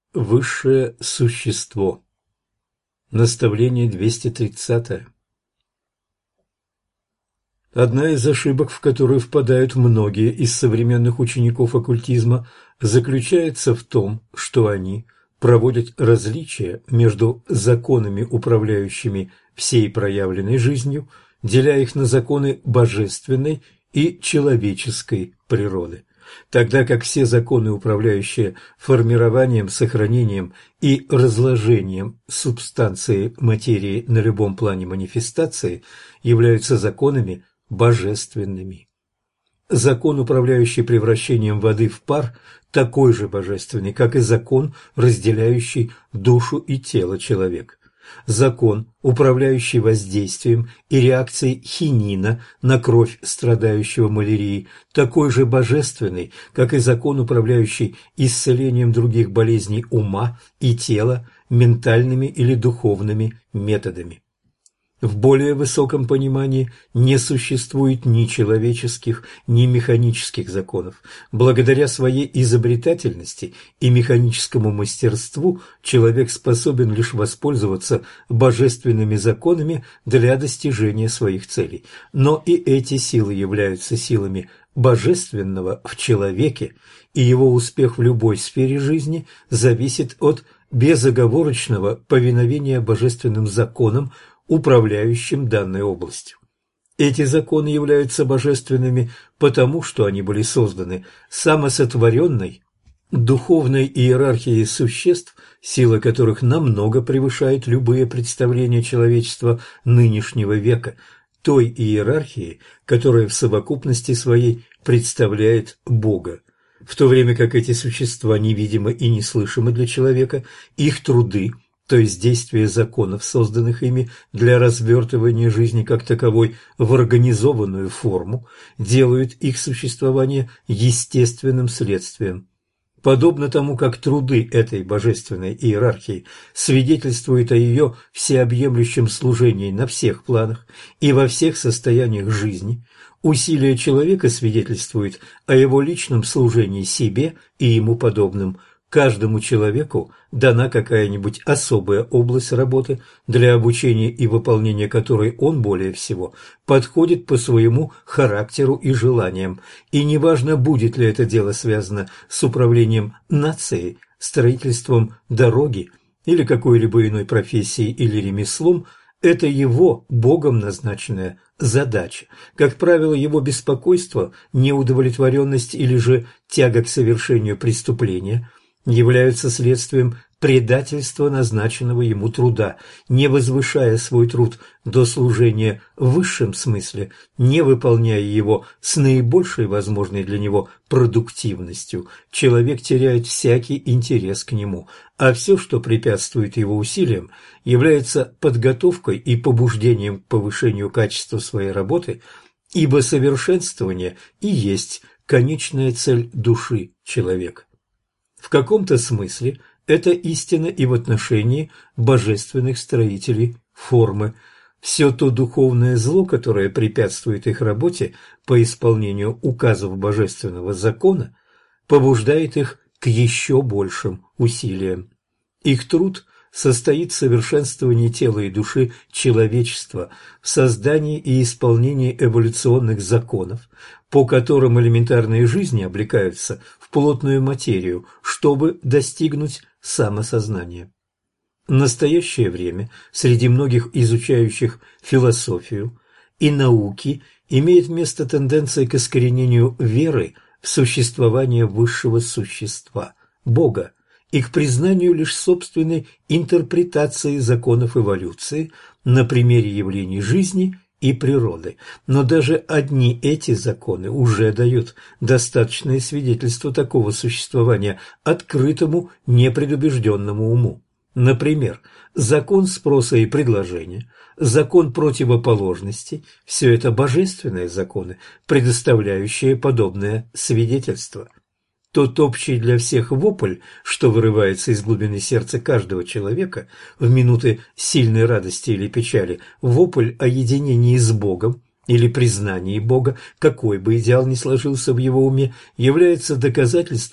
Высшее существо. Наставление 230. Одна из ошибок, в которую впадают многие из современных учеников оккультизма, заключается в том, что они проводят различия между законами, управляющими всей проявленной жизнью, деля их на законы божественной и человеческой природы. Тогда как все законы, управляющие формированием, сохранением и разложением субстанции материи на любом плане манифестации, являются законами божественными. Закон, управляющий превращением воды в пар, такой же божественный, как и закон, разделяющий душу и тело человека. Закон, управляющий воздействием и реакцией хинина на кровь страдающего малярией, такой же божественный, как и закон, управляющий исцелением других болезней ума и тела ментальными или духовными методами. В более высоком понимании не существует ни человеческих, ни механических законов. Благодаря своей изобретательности и механическому мастерству человек способен лишь воспользоваться божественными законами для достижения своих целей. Но и эти силы являются силами божественного в человеке, и его успех в любой сфере жизни зависит от безоговорочного повиновения божественным законам, управляющим данной областью. Эти законы являются божественными потому, что они были созданы самосотворенной духовной иерархией существ, сила которых намного превышает любые представления человечества нынешнего века, той иерархии, которая в совокупности своей представляет Бога. В то время как эти существа невидимы и неслышимы для человека, их труды, то есть действия законов, созданных ими для развертывания жизни как таковой в организованную форму, делают их существование естественным следствием. Подобно тому, как труды этой божественной иерархии свидетельствуют о ее всеобъемлющем служении на всех планах и во всех состояниях жизни, усилия человека свидетельствуют о его личном служении себе и ему подобным. Каждому человеку дана какая-нибудь особая область работы, для обучения и выполнения которой он более всего подходит по своему характеру и желаниям, и неважно, будет ли это дело связано с управлением нацией, строительством дороги или какой-либо иной профессией или ремеслом, это его Богом назначенная задача. Как правило, его беспокойство, неудовлетворенность или же тяга к совершению преступления являются следствием предательства назначенного ему труда, не возвышая свой труд до служения в высшем смысле, не выполняя его с наибольшей возможной для него продуктивностью, человек теряет всякий интерес к нему, а все, что препятствует его усилиям, является подготовкой и побуждением к повышению качества своей работы, ибо совершенствование и есть конечная цель души человека. В каком-то смысле это истина и в отношении божественных строителей формы. Все то духовное зло, которое препятствует их работе по исполнению указов божественного закона, побуждает их к еще большим усилиям. Их труд состоит в совершенствовании тела и души человечества, в создании и исполнении эволюционных законов, по которым элементарные жизни облекаются в плотную материю, чтобы достигнуть самосознания. В настоящее время среди многих изучающих философию и науки имеет место тенденция к искоренению веры в существование высшего существа – Бога, и к признанию лишь собственной интерпретации законов эволюции на примере явлений жизни и природы. Но даже одни эти законы уже дают достаточное свидетельство такого существования открытому, непредубежденному уму. Например, закон спроса и предложения, закон противоположности – все это божественные законы, предоставляющие подобное свидетельство. Тот общий для всех вопль, что вырывается из глубины сердца каждого человека в минуты сильной радости или печали, вопль о единении с Богом или признании Бога, какой бы идеал ни сложился в его уме, является доказательством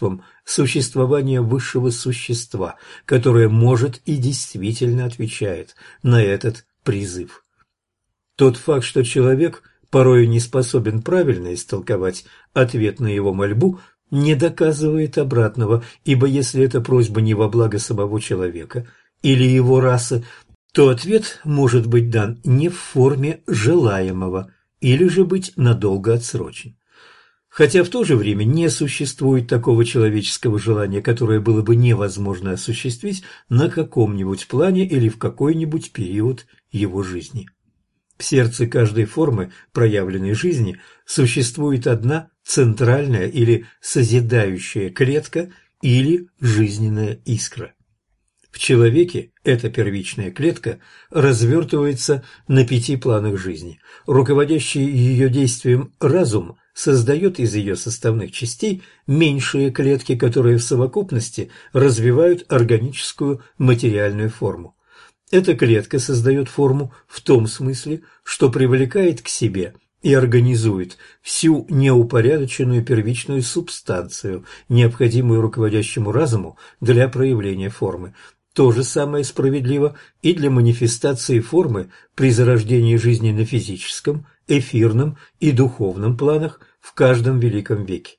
существования высшего существа, которое может и действительно отвечает на этот призыв. Тот факт, что человек порою не способен правильно истолковать ответ на его мольбу, не доказывает обратного, ибо если эта просьба не во благо самого человека или его расы, то ответ может быть дан не в форме желаемого или же быть надолго отсрочен. Хотя в то же время не существует такого человеческого желания, которое было бы невозможно осуществить на каком-нибудь плане или в какой-нибудь период его жизни. В сердце каждой формы проявленной жизни существует одна центральная или созидающая клетка или жизненная искра. В человеке эта первичная клетка развертывается на 5 планах жизни. Руководящий ее действием разум создает из ее составных частей меньшие клетки, которые в совокупности развивают органическую материальную форму. Эта клетка создает форму в том смысле, что привлекает к себе и организует всю неупорядоченную первичную субстанцию, необходимую руководящему разуму для проявления формы. То же самое справедливо и для манифестации формы при зарождении жизни на физическом, эфирном и духовном планах в каждом великом веке.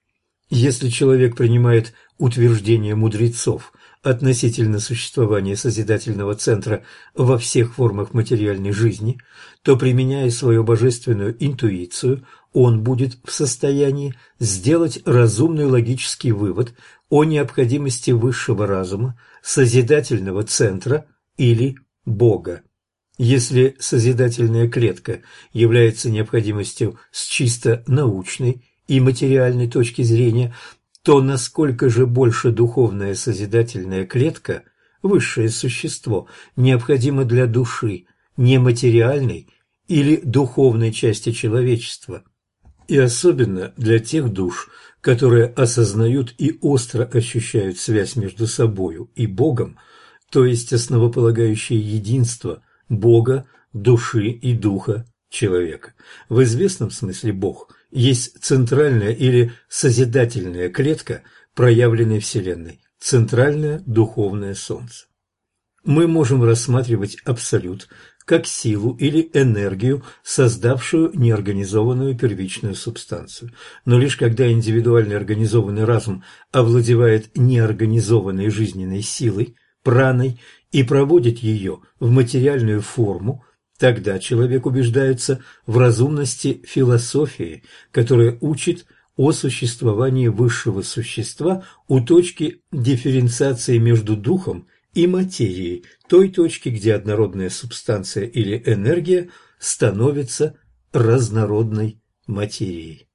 Если человек принимает утверждения мудрецов относительно существования созидательного центра во всех формах материальной жизни, то, применяя свою божественную интуицию, он будет в состоянии сделать разумный логический вывод о необходимости высшего разума, созидательного центра или Бога. Если созидательная клетка является необходимостью с чисто научной и материальной точки зрения, то насколько же больше духовная созидательная клетка, высшее существо, необходимо для души, нематериальной или духовной части человечества, и особенно для тех душ, которые осознают и остро ощущают связь между собою и Богом, то есть основополагающее единство Бога, души и духа человека. В известном смысле Бог есть центральная или созидательная клетка проявленной Вселенной, центральное духовное Солнце. Мы можем рассматривать Абсолют как силу или энергию, создавшую неорганизованную первичную субстанцию. Но лишь когда индивидуальный организованный разум овладевает неорганизованной жизненной силой, праной, и проводит ее в материальную форму, тогда человек убеждается в разумности философии, которая учит о существовании высшего существа у точки дифференциации между духом и материей, той точки, где однородная субстанция или энергия становится разнородной материей.